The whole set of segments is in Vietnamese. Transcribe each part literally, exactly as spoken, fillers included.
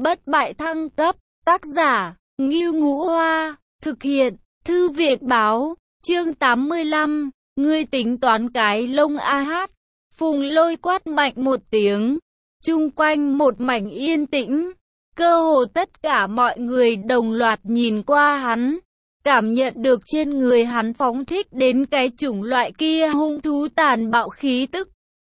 bất bại thăng cấp, tác giả, Ngưu Ngũ Hoa, thực hiện, Thư viện báo, chương tám mươi lăm, ngươi tính toán cái lông a hát, Phùng Lôi quát mạnh một tiếng, chung quanh một mảnh yên tĩnh, cơ hồ tất cả mọi người đồng loạt nhìn qua hắn, cảm nhận được trên người hắn phóng thích đến cái chủng loại kia hung thú tàn bạo khí tức.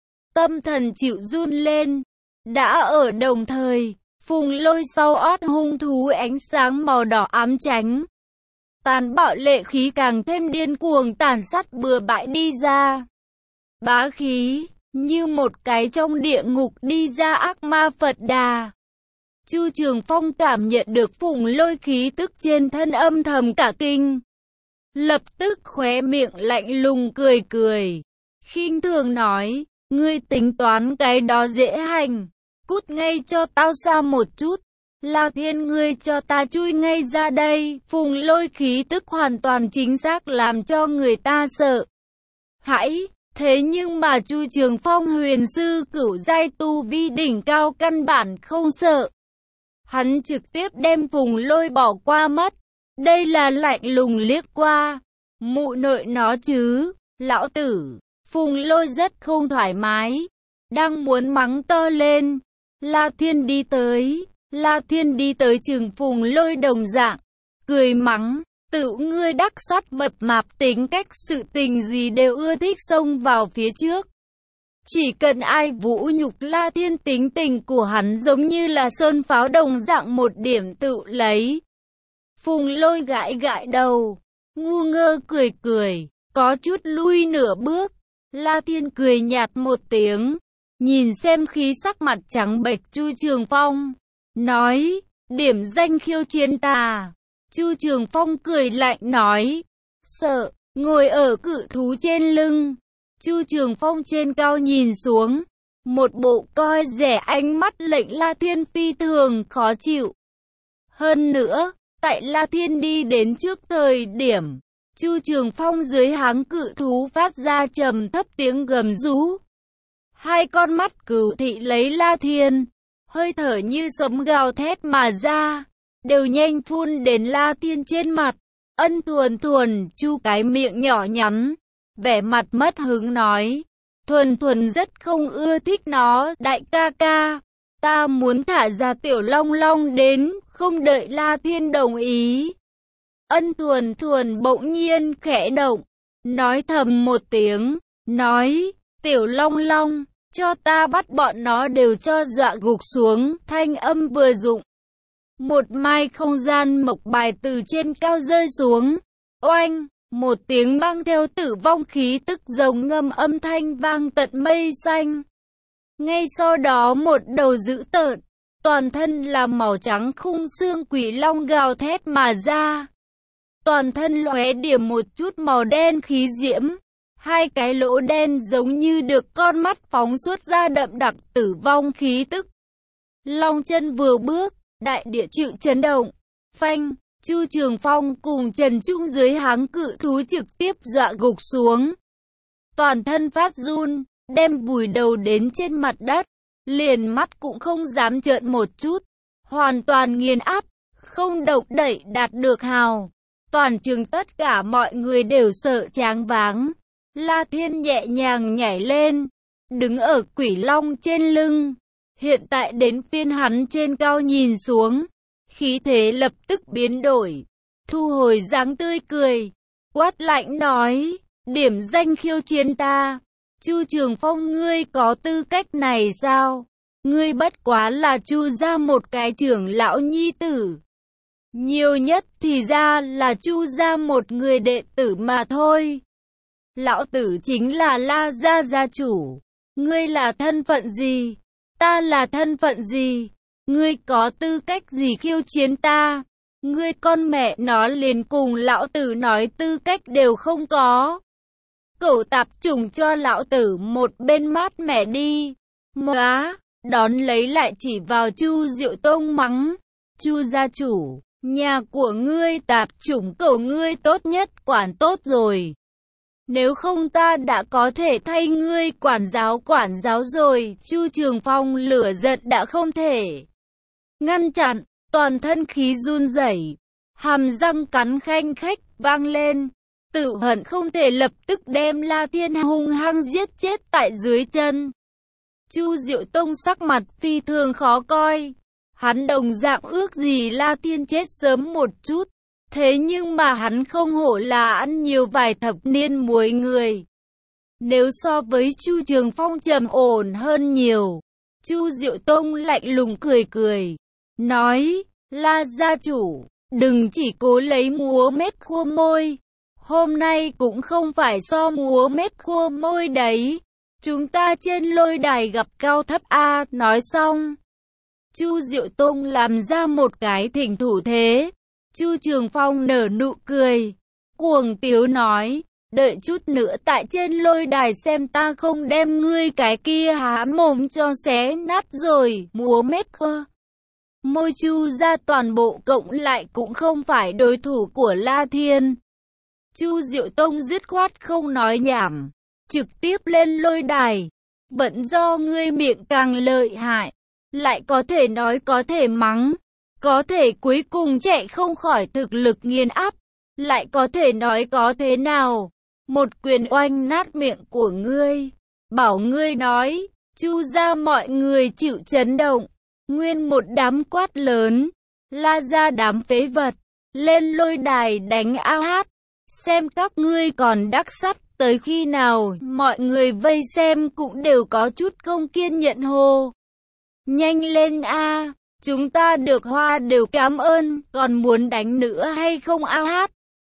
Tâm thần chịu run lên, đã ở đồng thời, Phùng Lôi sau ót hung thú ánh sáng màu đỏ ám tránh. Tàn bạo lệ khí càng thêm điên cuồng tàn sát bừa bãi đi ra. Bá khí, như một cái trong địa ngục đi ra ác ma Phật Đà. Chu Trường Phong cảm nhận được Phùng Lôi khí tức trên thân âm thầm cả kinh. Lập tức khóe miệng lạnh lùng cười cười. Khinh thường nói, ngươi tính toán cái đó dễ hành. Cút ngay cho tao xa một chút. La Thiên ngươi cho ta chui ngay ra đây. Phùng Lôi khí tức hoàn toàn chính xác làm cho người ta sợ hãi. Thế nhưng mà Chu Trường Phong huyền sư cửu giai tu vi đỉnh cao căn bản không sợ. Hắn trực tiếp đem Phùng Lôi bỏ qua mắt. Đây là lạnh lùng liếc qua. Mụ nội nó chứ, lão tử. Phùng Lôi rất không thoải mái. Đang muốn mắng to lên. La Thiên đi tới. La Thiên đi tới chừng Phùng Lôi đồng dạng. Cười mắng. Tự ngươi đắc sắt mập mạp tính cách sự tình gì đều ưa thích xông vào phía trước. Chỉ cần ai vũ nhục La Thiên tính tình của hắn giống như là sơn pháo đồng dạng một điểm tự lấy. Phùng Lôi gãi gãi đầu, ngu ngơ cười cười, có chút lui nửa bước. La Thiên cười nhạt một tiếng, nhìn xem khí sắc mặt trắng bệch Chu Trường Phong, nói, điểm danh khiêu chiến ta. Chu Trường Phong cười lạnh nói, sợ, ngồi ở cự thú trên lưng. Chu Trường Phong trên cao nhìn xuống, một bộ coi rẻ ánh mắt lệnh La Thiên phi thường khó chịu. Hơn nữa, tại La Thiên đi đến trước thời điểm, Chu Trường Phong dưới háng cự thú phát ra trầm thấp tiếng gầm rú. Hai con mắt cửu thị lấy La Thiên, hơi thở như sấm gào thét mà ra, đều nhanh phun đến La Thiên trên mặt. Ân Thuần Thuần, Chu cái miệng nhỏ nhắn, vẻ mặt mất hứng nói, Thuần Thuần rất không ưa thích nó, đại ca ca, ta muốn thả ra tiểu long long đến, không đợi La Thiên đồng ý. Ân Thuần Thuần bỗng nhiên khẽ động, nói thầm một tiếng, nói, tiểu long long, cho ta bắt bọn nó đều cho dọa gục xuống, thanh âm vừa dụng. Một mai không gian mộc bài từ trên cao rơi xuống, oanh, một tiếng mang theo tử vong khí tức rồng ngâm âm thanh vang tận mây xanh. Ngay sau đó một đầu dữ tợn, toàn thân là màu trắng khung xương quỷ long gào thét mà ra. Toàn thân lóe điểm một chút màu đen khí diễm, hai cái lỗ đen giống như được con mắt phóng xuất ra đậm đặc tử vong khí tức. Long chân vừa bước, đại địa chịu chấn động, phanh, Chu Trường Phong cùng Trần Trung dưới háng cự thú trực tiếp dọa gục xuống. Toàn thân phát run, đem vùi đầu đến trên mặt đất, liền mắt cũng không dám trợn một chút, hoàn toàn nghiền áp, không động đậy đạt được hào. Toàn trường tất cả mọi người đều sợ choáng váng. La Thiên nhẹ nhàng nhảy lên, đứng ở quỷ long trên lưng. Hiện tại đến phiên hắn trên cao nhìn xuống, khí thế lập tức biến đổi, thu hồi dáng tươi cười, quát lạnh nói, điểm danh khiêu chiến ta. Chu Trường Phong ngươi có tư cách này sao? Ngươi bất quá là Chu gia một cái trưởng lão nhi tử. Nhiều nhất thì ra là Chu gia một người đệ tử mà thôi. Lão tử chính là La gia gia chủ. Ngươi là thân phận gì? Ta là thân phận gì? Ngươi có tư cách gì khiêu chiến ta? Ngươi con mẹ nó liền cùng lão tử nói tư cách đều không có. Cẩu tạp chủng cho lão tử một bên mát mẻ đi. Móa, đón lấy lại chỉ vào Chu Diệu Tông mắng. Chu gia chủ, nhà của ngươi tạp chủng cẩu ngươi tốt nhất quản tốt rồi. Nếu không ta đã có thể thay ngươi quản giáo quản giáo rồi. Chu Trường Phong lửa giận đã không thể ngăn chặn, toàn thân khí run rẩy, hàm răng cắn khanh khách vang lên, tự hận không thể lập tức đem La Thiên hung hăng giết chết tại dưới chân. Chu Diệu Tông sắc mặt phi thường khó coi, hắn đồng dạng ước gì La Thiên chết sớm một chút, thế nhưng mà hắn không hổ là ăn nhiều vài thập niên muối người. Nếu so với Chu Trường Phong trầm ổn hơn nhiều, Chu Diệu Tông lạnh lùng cười cười, nói, La gia chủ, đừng chỉ cố lấy múa mép khua môi, hôm nay cũng không phải so múa mép khua môi đấy, chúng ta trên lôi đài gặp cao thấp a. Nói xong, Chu Diệu Tông làm ra một cái thỉnh thủ thế, Chu Trường Phong nở nụ cười, cuồng tiếu nói, đợi chút nữa tại trên lôi đài xem ta không đem ngươi cái kia há mồm cho xé nát rồi, múa mép khua môi Chu ra toàn bộ cộng lại cũng không phải đối thủ của La Thiên. Chu Diệu Tông dứt khoát không nói nhảm, trực tiếp lên lôi đài, vẫn do ngươi miệng càng lợi hại, lại có thể nói có thể mắng, có thể cuối cùng chạy không khỏi thực lực nghiền áp, lại có thể nói có thế nào, một quyền oanh nát miệng của ngươi, bảo ngươi nói, Chu ra mọi người chịu chấn động, nguyên một đám quát lớn, La ra đám phế vật, lên lôi đài đánh a hát, xem các ngươi còn đắc sắt tới khi nào. Mọi người vây xem cũng đều có chút không kiên nhẫn hô, nhanh lên a, chúng ta được hoa đều cảm ơn, còn muốn đánh nữa hay không a hát?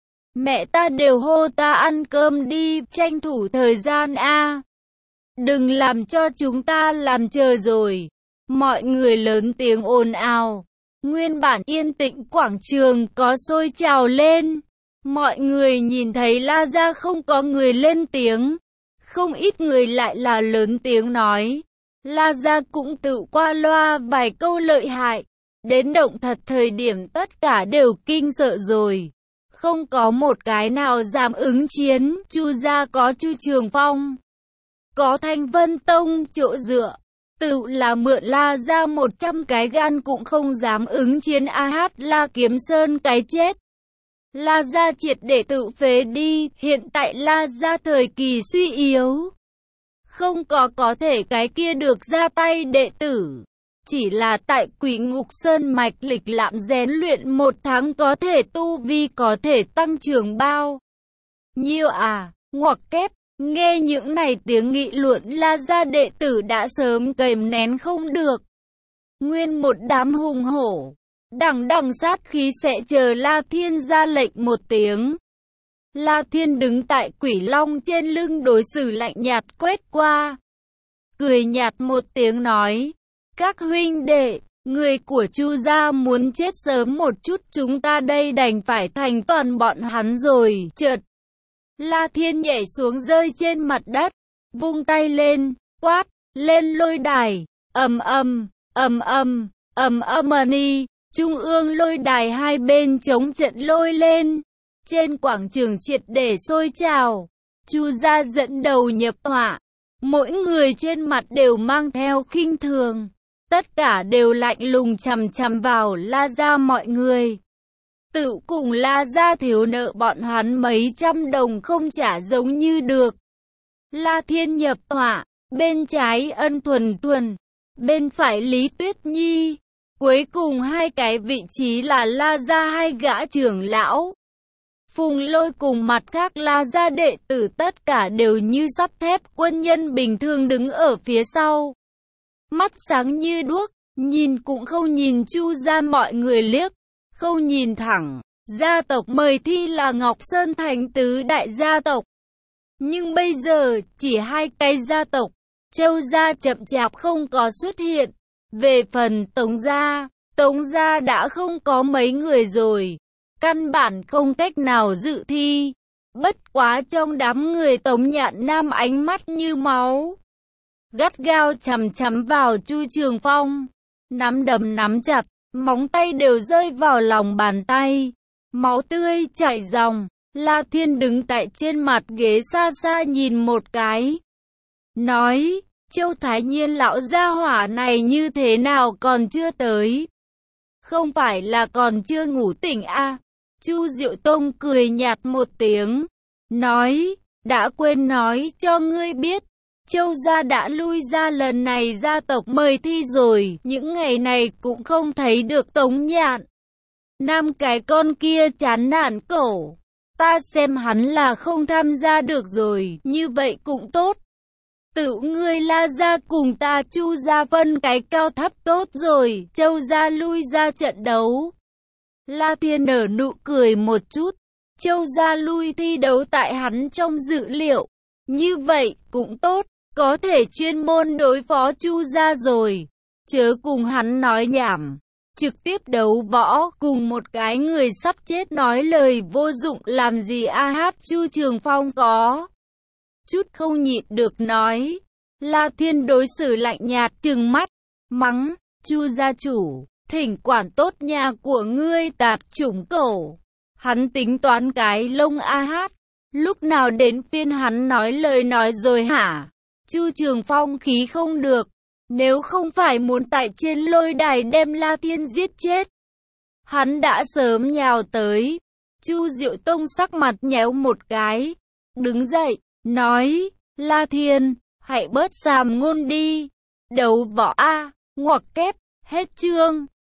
Mẹ ta đều hô ta ăn cơm đi, tranh thủ thời gian a, đừng làm cho chúng ta làm chờ rồi. Mọi người lớn tiếng ồn ào, nguyên bản yên tĩnh quảng trường có sôi trào lên. Mọi người nhìn thấy La gia không có người lên tiếng, không ít người lại là lớn tiếng nói, La gia cũng tự qua loa vài câu lợi hại, đến động thật thời điểm tất cả đều kinh sợ rồi, không có một cái nào dám ứng chiến. Chu gia có Chu Trường Phong, có Thanh Vân Tông chỗ dựa, tự là mượn La gia một trăm cái gan cũng không dám ứng chiến a hát La Kiếm Sơn cái chết. La gia triệt để tự phế đi, hiện tại La gia thời kỳ suy yếu, không có có thể cái kia được ra tay đệ tử, chỉ là tại Quỷ Ngục Sơn mạch lịch lạm rèn luyện một tháng có thể tu vi có thể tăng trưởng bao nhiêu à, ngoặc kép. Nghe những này tiếng nghị luận, La gia đệ tử đã sớm kìm nén không được, nguyên một đám hùng hổ, đằng đằng sát khí sẽ chờ La Thiên ra lệnh một tiếng. La Thiên đứng tại Quỷ Long trên lưng đối xử lạnh nhạt quét qua, cười nhạt một tiếng nói, các huynh đệ, người của Chu gia muốn chết sớm một chút, chúng ta đây đành phải thành toàn bọn hắn rồi. Chợt La Thiên nhảy xuống rơi trên mặt đất, vung tay lên, quát, lên lôi đài, ầm ầm, ầm ầm, ầm ầm ni, trung ương lôi đài hai bên chống trận lôi lên, trên quảng trường triệt để sôi trào, Chu gia dẫn đầu nhập họa, mỗi người trên mặt đều mang theo khinh thường, tất cả đều lạnh lùng chằm chằm vào La gia mọi người. Tự cùng La gia thiếu nợ bọn hắn mấy trăm đồng không trả giống như được. La Thiên nhập họa, bên trái Ân Thuần Thuần, bên phải Lý Tuyết Nhi, cuối cùng hai cái vị trí là La gia hai gã trưởng lão. Phùng Lôi cùng mặt khác La gia đệ tử tất cả đều như sắt thép quân nhân bình thường đứng ở phía sau. Mắt sáng như đuốc, nhìn cũng không nhìn Chu gia mọi người liếc. Không nhìn thẳng, gia tộc mời thi là Ngọc Sơn Thành tứ đại gia tộc. Nhưng bây giờ, chỉ hai cái gia tộc, Châu gia chậm chạp không có xuất hiện. Về phần Tống gia, Tống gia đã không có mấy người rồi, căn bản không cách nào dự thi. Bất quá trong đám người Tống Nhạn Nam ánh mắt như máu, gắt gao chằm chằm vào Chu Trường Phong, nắm đấm nắm chặt. Móng tay đều rơi vào lòng bàn tay, máu tươi chảy ròng. La Thiên đứng tại trên mặt ghế xa xa nhìn một cái, nói, Châu Thái Nhiên lão gia hỏa này như thế nào còn chưa tới. Không phải là còn chưa ngủ tỉnh à? Chu Diệu Tông cười nhạt một tiếng, nói, đã quên nói cho ngươi biết, Châu gia đã lui ra, lần này gia tộc mời thi rồi, những ngày này cũng không thấy được Tống Nhạn. Nam cái con kia chán nản cổ, ta xem hắn là không tham gia được rồi, như vậy cũng tốt. Tự ngươi La gia cùng ta Chu gia phân cái cao thấp tốt rồi, Châu gia lui ra trận đấu. La Thiên nở nụ cười một chút, Châu gia lui thi đấu tại hắn trong dự liệu, như vậy cũng tốt, có thể chuyên môn đối phó Chu gia rồi, chớ cùng hắn nói nhảm. Trực tiếp đấu võ cùng một cái người sắp chết nói lời vô dụng làm gì a hát. Chu Trường Phong có chút không nhịn được nói. La Thiên đối xử lạnh nhạt trừng mắt, mắng, Chu gia chủ, thỉnh quản tốt nhà của ngươi tạp chủng cổ. Hắn tính toán cái lông a hát, lúc nào đến phiên hắn nói lời nói rồi hả? Chu Trường Phong khí không được. Nếu không phải muốn tại trên lôi đài đem La Thiên giết chết, hắn đã sớm nhào tới. Chu Diệu Tông sắc mặt nhéo một cái, đứng dậy, nói, La Thiên, hãy bớt giảm ngôn đi. Đấu võ a, ngoặc kép, hết chương.